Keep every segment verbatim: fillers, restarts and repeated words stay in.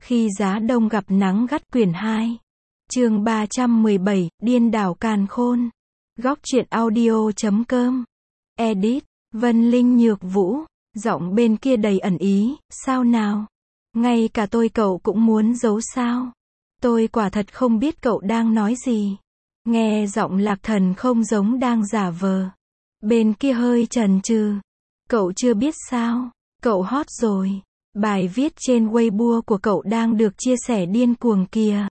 Khi giá đông gặp nắng gắt quyển hai. Chương ba trăm mười bảy, điên đảo càn khôn. Góc truyện audio chấm com. Edit, Vân Linh Nhược Vũ. Giọng bên kia đầy ẩn ý, sao nào? Ngay cả tôi cậu cũng muốn giấu sao? Tôi quả thật không biết cậu đang nói gì. Nghe giọng Lạc Thần không giống đang giả vờ. Bên kia hơi chần chừ. Cậu chưa biết sao? Cậu hot rồi. Bài viết trên Weibo của cậu đang được chia sẻ điên cuồng kìa.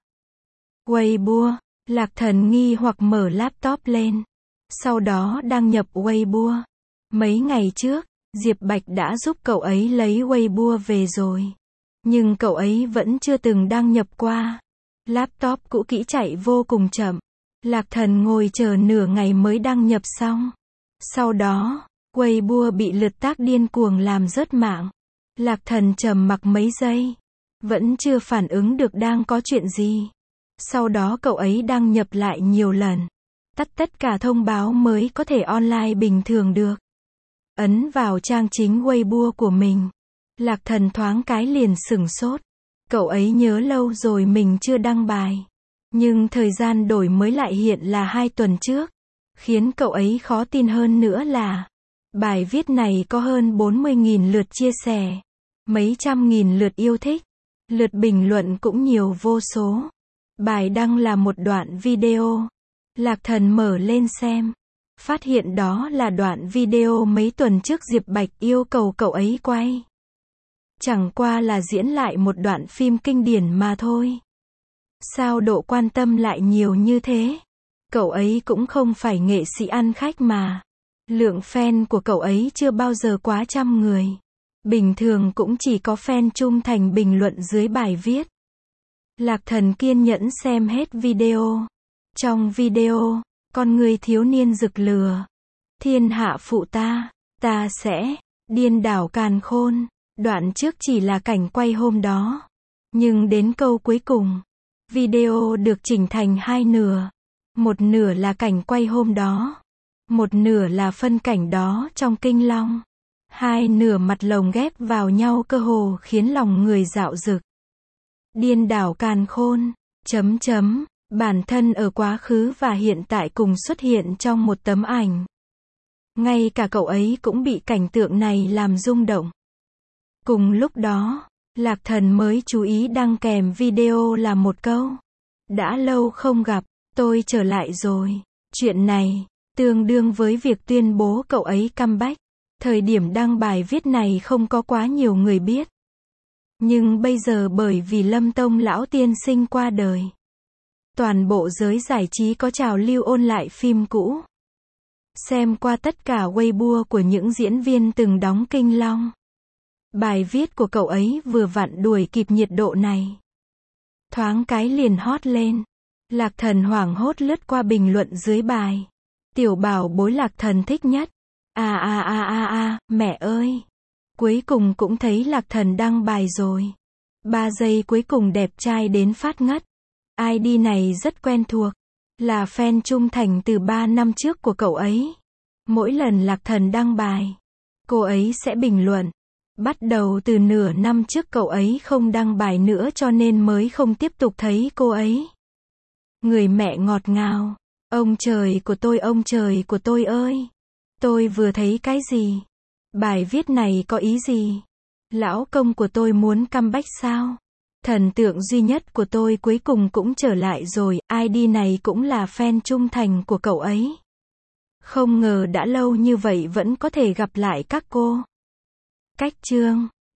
Weibo, Lạc Thần nghi hoặc mở laptop lên. Sau đó đăng nhập Weibo. Mấy ngày trước, Diệp Bạch đã giúp cậu ấy lấy Weibo về rồi. Nhưng cậu ấy vẫn chưa từng đăng nhập qua. Laptop cũ kỹ chạy vô cùng chậm. Lạc Thần ngồi chờ nửa ngày mới đăng nhập xong. Sau đó, Weibo bị lượt tác điên cuồng làm rớt mạng. Lạc Thần trầm mặc mấy giây. Vẫn chưa phản ứng được đang có chuyện gì. Sau đó cậu ấy đăng nhập lại nhiều lần. Tắt tất cả thông báo mới có thể online bình thường được. Ấn vào trang chính Weibo của mình. Lạc Thần thoáng cái liền sửng sốt. Cậu ấy nhớ lâu rồi mình chưa đăng bài. Nhưng thời gian đổi mới lại hiện là hai tuần trước. Khiến cậu ấy khó tin hơn nữa là bài viết này có hơn bốn mươi nghìn lượt chia sẻ. Mấy trăm nghìn lượt yêu thích. Lượt bình luận cũng nhiều vô số. Bài đăng là một đoạn video. Lạc Thần mở lên xem. Phát hiện đó là đoạn video mấy tuần trước Diệp Bạch yêu cầu cậu ấy quay. Chẳng qua là diễn lại một đoạn phim kinh điển mà thôi. Sao độ quan tâm lại nhiều như thế? Cậu ấy cũng không phải nghệ sĩ ăn khách mà. Lượng fan của cậu ấy chưa bao giờ quá trăm người. Bình thường cũng chỉ có fan trung thành bình luận dưới bài viết. Lạc Thần kiên nhẫn xem hết video. Trong video, con người thiếu niên rực lửa. Thiên hạ phụ ta, ta sẽ điên đảo càn khôn. Đoạn trước chỉ là cảnh quay hôm đó. Nhưng đến câu cuối cùng, video được chỉnh thành hai nửa. Một nửa là cảnh quay hôm đó. Một nửa là phân cảnh đó trong Kinh Long. Hai nửa mặt lồng ghép vào nhau cơ hồ khiến lòng người dạo dực. Điên đảo càn khôn, chấm chấm, bản thân ở quá khứ và hiện tại cùng xuất hiện trong một tấm ảnh. Ngay cả cậu ấy cũng bị cảnh tượng này làm rung động. Cùng lúc đó, Lạc Thần mới chú ý đăng kèm video là một câu. Đã lâu không gặp, tôi trở lại rồi. Chuyện này, tương đương với việc tuyên bố cậu ấy comeback. Thời điểm đăng bài viết này không có quá nhiều người biết. Nhưng bây giờ bởi vì Lâm Tông lão tiên sinh qua đời. Toàn bộ giới giải trí có trào lưu ôn lại phim cũ. Xem qua tất cả Weibo của những diễn viên từng đóng Kinh Long. Bài viết của cậu ấy vừa vặn đuổi kịp nhiệt độ này. Thoáng cái liền hot lên. Lạc Thần hoảng hốt lướt qua bình luận dưới bài. Tiểu bảo bối Lạc Thần thích nhất. À à à à à, mẹ ơi. Cuối cùng cũng thấy Lạc Thần đăng bài rồi. Ba giây cuối cùng đẹp trai đến phát ngất. i đê này rất quen thuộc. Là fan trung thành từ ba năm trước của cậu ấy. Mỗi lần Lạc Thần đăng bài, cô ấy sẽ bình luận. Bắt đầu từ nửa năm trước cậu ấy không đăng bài nữa cho nên mới không tiếp tục thấy cô ấy. Người mẹ ngọt ngào. Ông trời của tôi, ông trời của tôi ơi. Tôi vừa thấy cái gì? Bài viết này có ý gì? Lão công của tôi muốn comeback sao? Thần tượng duy nhất của tôi cuối cùng cũng trở lại rồi. i đê này cũng là fan trung thành của cậu ấy. Không ngờ đã lâu như vậy vẫn có thể gặp lại các cô. Cách chương